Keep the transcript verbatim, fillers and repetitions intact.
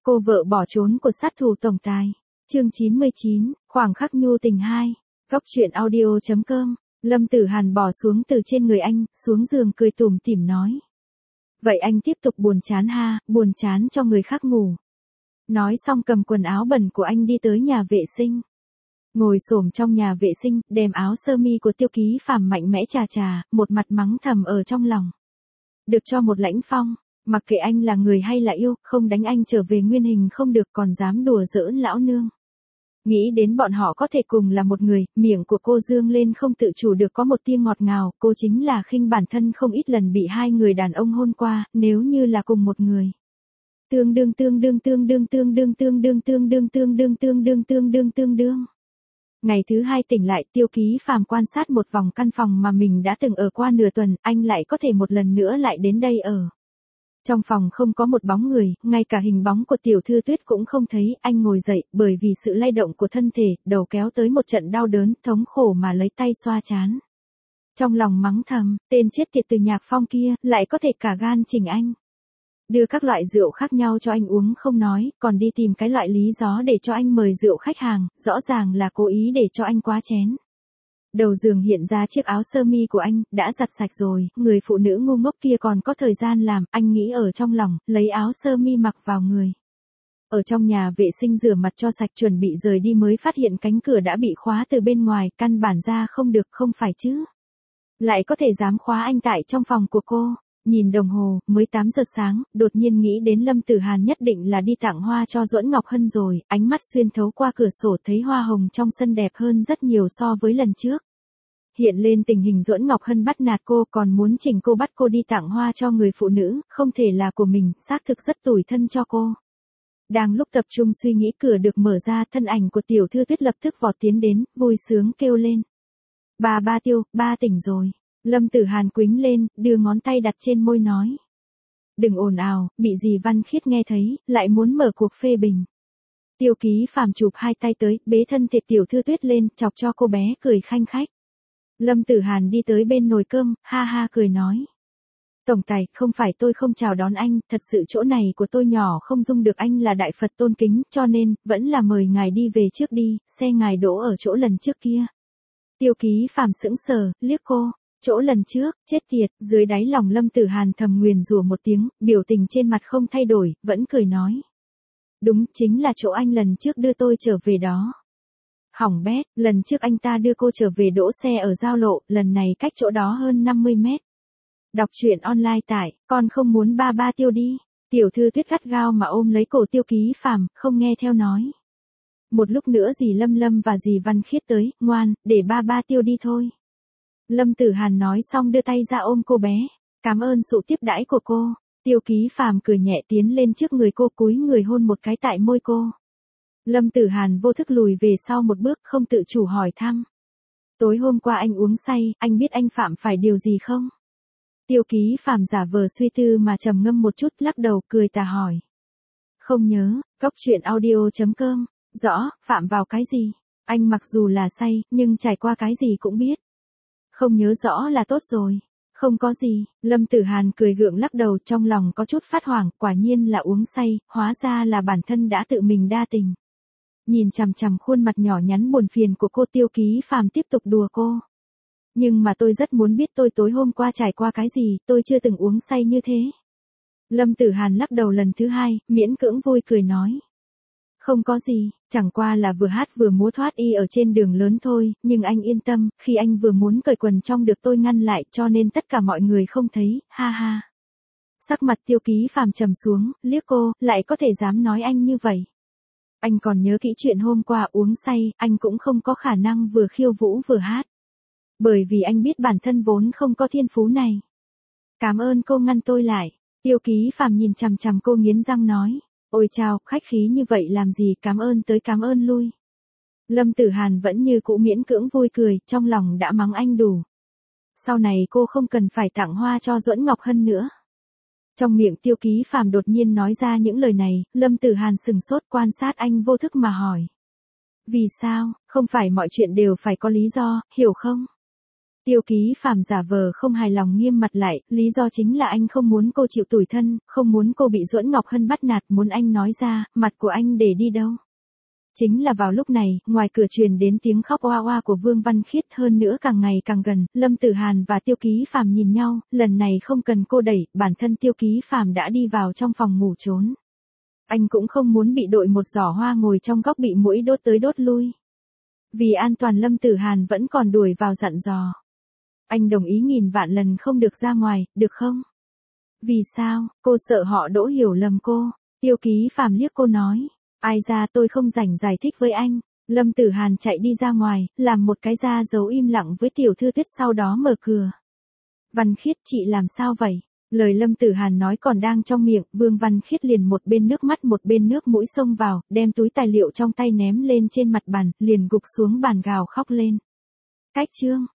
Cô vợ bỏ trốn của sát thủ tổng tài. Chương chín mươi chín, khoảng khắc nhu tình hai. Góc truyện audio chấm com. Lâm Tử Hàn bỏ xuống từ trên người anh, xuống giường cười tủm tỉm nói. Vậy anh tiếp tục buồn chán ha, buồn chán cho người khác ngủ. Nói xong cầm quần áo bẩn của anh đi tới nhà vệ sinh. Ngồi xổm trong nhà vệ sinh, đem áo sơ mi của Tiêu Ký Phàm mạnh mẽ chà chà, một mặt mắng thầm ở trong lòng. Được cho một lãnh phong, mặc kệ anh là người hay là yêu, không đánh anh trở về nguyên hình không được, còn dám đùa giỡn lão nương. Nghĩ đến bọn họ có thể cùng là một người, miệng của cô dương lên không tự chủ được có một tia ngọt ngào, cô chính là khinh bản thân không ít lần bị hai người đàn ông hôn qua, nếu như là cùng một người. Tương đương tương đương tương đương tương đương tương đương tương đương tương đương tương đương tương đương tương đương. Ngày thứ hai tỉnh lại, Tiêu Ký Phàm quan sát một vòng căn phòng mà mình đã từng ở qua nửa tuần, anh lại có thể một lần nữa lại đến đây ở. Trong phòng không có một bóng người, ngay cả hình bóng của Tiểu Thư Tuyết cũng không thấy, anh ngồi dậy, bởi vì sự lay động của thân thể, đầu kéo tới một trận đau đớn, thống khổ mà lấy tay xoa trán. Trong lòng mắng thầm, tên chết tiệt từ Nhạc Phong kia, lại có thể cả gan chỉnh anh. Đưa các loại rượu khác nhau cho anh uống không nói, còn đi tìm cái loại lý do để cho anh mời rượu khách hàng, rõ ràng là cố ý để cho anh quá chén. Đầu giường hiện ra chiếc áo sơ mi của anh, đã giặt sạch rồi, người phụ nữ ngu ngốc kia còn có thời gian làm, anh nghĩ ở trong lòng, lấy áo sơ mi mặc vào người. Ở trong nhà vệ sinh rửa mặt cho sạch chuẩn bị rời đi mới phát hiện cánh cửa đã bị khóa từ bên ngoài, căn bản ra không được, không phải chứ. Lại có thể dám khóa anh tại trong phòng của cô. Nhìn đồng hồ, mới tám giờ sáng, đột nhiên nghĩ đến Lâm Tử Hàn nhất định là đi tặng hoa cho Duẫn Ngọc Hân rồi, ánh mắt xuyên thấu qua cửa sổ thấy hoa hồng trong sân đẹp hơn rất nhiều so với lần trước. Hiện lên tình hình Duẫn Ngọc Hân bắt nạt cô, còn muốn chỉnh cô bắt cô đi tặng hoa cho người phụ nữ, không thể là của mình, xác thực rất tủi thân cho cô. Đang lúc tập trung suy nghĩ, cửa được mở ra, thân ảnh của Tiểu Thư Tuyết lập tức vọt tiến đến, vui sướng kêu lên. Ba ba Tiêu, ba tỉnh rồi. Lâm Tử Hàn quĩnh lên, đưa ngón tay đặt trên môi nói. Đừng ồn ào, bị dì Văn Khiết nghe thấy, lại muốn mở cuộc phê bình. Tiêu Ký Phàm chụp hai tay tới, bế thân thể Tiểu Thư Tuyết lên, chọc cho cô bé cười khanh khách. Lâm Tử Hàn đi tới bên nồi cơm, ha ha cười nói. Tổng tài, không phải tôi không chào đón anh, thật sự chỗ này của tôi nhỏ không dung được anh là đại Phật tôn kính, cho nên, vẫn là mời ngài đi về trước đi, xe ngài đỗ ở chỗ lần trước kia. Tiêu Ký Phàm sững sờ, liếc cô. Chỗ lần trước, chết tiệt, dưới đáy lòng Lâm Tử Hàn thầm nguyền rủa một tiếng, biểu tình trên mặt không thay đổi, vẫn cười nói. Đúng, chính là chỗ anh lần trước đưa tôi trở về đó. Hỏng bét, lần trước anh ta đưa cô trở về đỗ xe ở giao lộ, lần này cách chỗ đó hơn năm mươi mét. Đọc truyện online tại, con không muốn ba ba Tiêu đi. Tiểu Thư Tuyết gắt gao mà ôm lấy cổ Tiêu Ký Phàm, không nghe theo nói. Một lúc nữa dì Lâm Lâm và dì Văn Khiết tới, ngoan, để ba ba Tiêu đi thôi. Lâm Tử Hàn nói xong đưa tay ra ôm cô bé. Cảm ơn sự tiếp đãi của cô. Tiêu Ký Phàm cười nhẹ tiến lên trước người cô, cúi người hôn một cái tại môi cô. Lâm Tử Hàn vô thức lùi về sau một bước, không tự chủ hỏi thăm. Tối hôm qua anh uống say, anh biết anh phạm phải điều gì không? Tiêu Ký Phàm giả vờ suy tư mà trầm ngâm một chút, lắc đầu cười tà hỏi. Không nhớ, góc truyện audio chấm com. Rõ, phạm vào cái gì? Anh mặc dù là say, nhưng trải qua cái gì cũng biết. Không nhớ rõ là tốt rồi. Không có gì, Lâm Tử Hàn cười gượng lắc đầu, trong lòng có chút phát hoảng, quả nhiên là uống say, hóa ra là bản thân đã tự mình đa tình. Nhìn chằm chằm khuôn mặt nhỏ nhắn buồn phiền của cô, Tiêu Ký Phàm tiếp tục đùa cô. Nhưng mà tôi rất muốn biết tôi tối hôm qua trải qua cái gì, tôi chưa từng uống say như thế. Lâm Tử Hàn lắc đầu lần thứ hai, miễn cưỡng vui cười nói. Không có gì, chẳng qua là vừa hát vừa múa thoát y ở trên đường lớn thôi, nhưng anh yên tâm, khi anh vừa muốn cởi quần trong được tôi ngăn lại, cho nên tất cả mọi người không thấy, ha ha. Sắc mặt Tiêu Ký Phàm trầm xuống, liếc cô, lại có thể dám nói anh như vậy. Anh còn nhớ kỹ chuyện hôm qua uống say, anh cũng không có khả năng vừa khiêu vũ vừa hát. Bởi vì anh biết bản thân vốn không có thiên phú này. Cảm ơn cô ngăn tôi lại. Tiêu Ký Phàm nhìn chằm chằm cô nghiến răng nói. Ôi chao, khách khí như vậy làm gì, cảm ơn tới cảm ơn lui. Lâm Tử Hàn vẫn như cũ miễn cưỡng vui cười, trong lòng đã mắng anh đủ. Sau này cô không cần phải tặng hoa cho Duẫn Ngọc Hân nữa. Trong miệng Tiêu Ký Phàm đột nhiên nói ra những lời này, Lâm Tử Hàn sừng sốt quan sát anh vô thức mà hỏi. Vì sao, không phải mọi chuyện đều phải có lý do, hiểu không? Tiêu Ký Phàm giả vờ không hài lòng nghiêm mặt lại, lý do chính là anh không muốn cô chịu tủi thân, không muốn cô bị Duẫn Ngọc Hân bắt nạt, muốn anh nói ra, mặt của anh để đi đâu. Chính là vào lúc này, ngoài cửa truyền đến tiếng khóc oa oa của Vương Văn Khiết, hơn nữa càng ngày càng gần, Lâm Tử Hàn và Tiêu Ký Phàm nhìn nhau, lần này không cần cô đẩy, bản thân Tiêu Ký Phàm đã đi vào trong phòng ngủ trốn. Anh cũng không muốn bị đội một giỏ hoa ngồi trong góc bị muỗi đốt tới đốt lui. Vì an toàn Lâm Tử Hàn vẫn còn đuổi vào dặn dò. Anh đồng ý nghìn vạn lần không được ra ngoài, được không? Vì sao? Cô sợ họ Đỗ hiểu lầm cô. Tiêu Ký Phàm liếc cô nói. Ai ra tôi không rảnh giải thích với anh. Lâm Tử Hàn chạy đi ra ngoài, làm một cái ra dấu im lặng với tiểu thư Tuyết, sau đó mở cửa. Văn Khiết, chị làm sao vậy? Lời Lâm Tử Hàn nói còn đang trong miệng, Vương Văn Khiết liền một bên nước mắt một bên nước mũi xông vào, đem túi tài liệu trong tay ném lên trên mặt bàn, liền gục xuống bàn gào khóc lên. Cách chương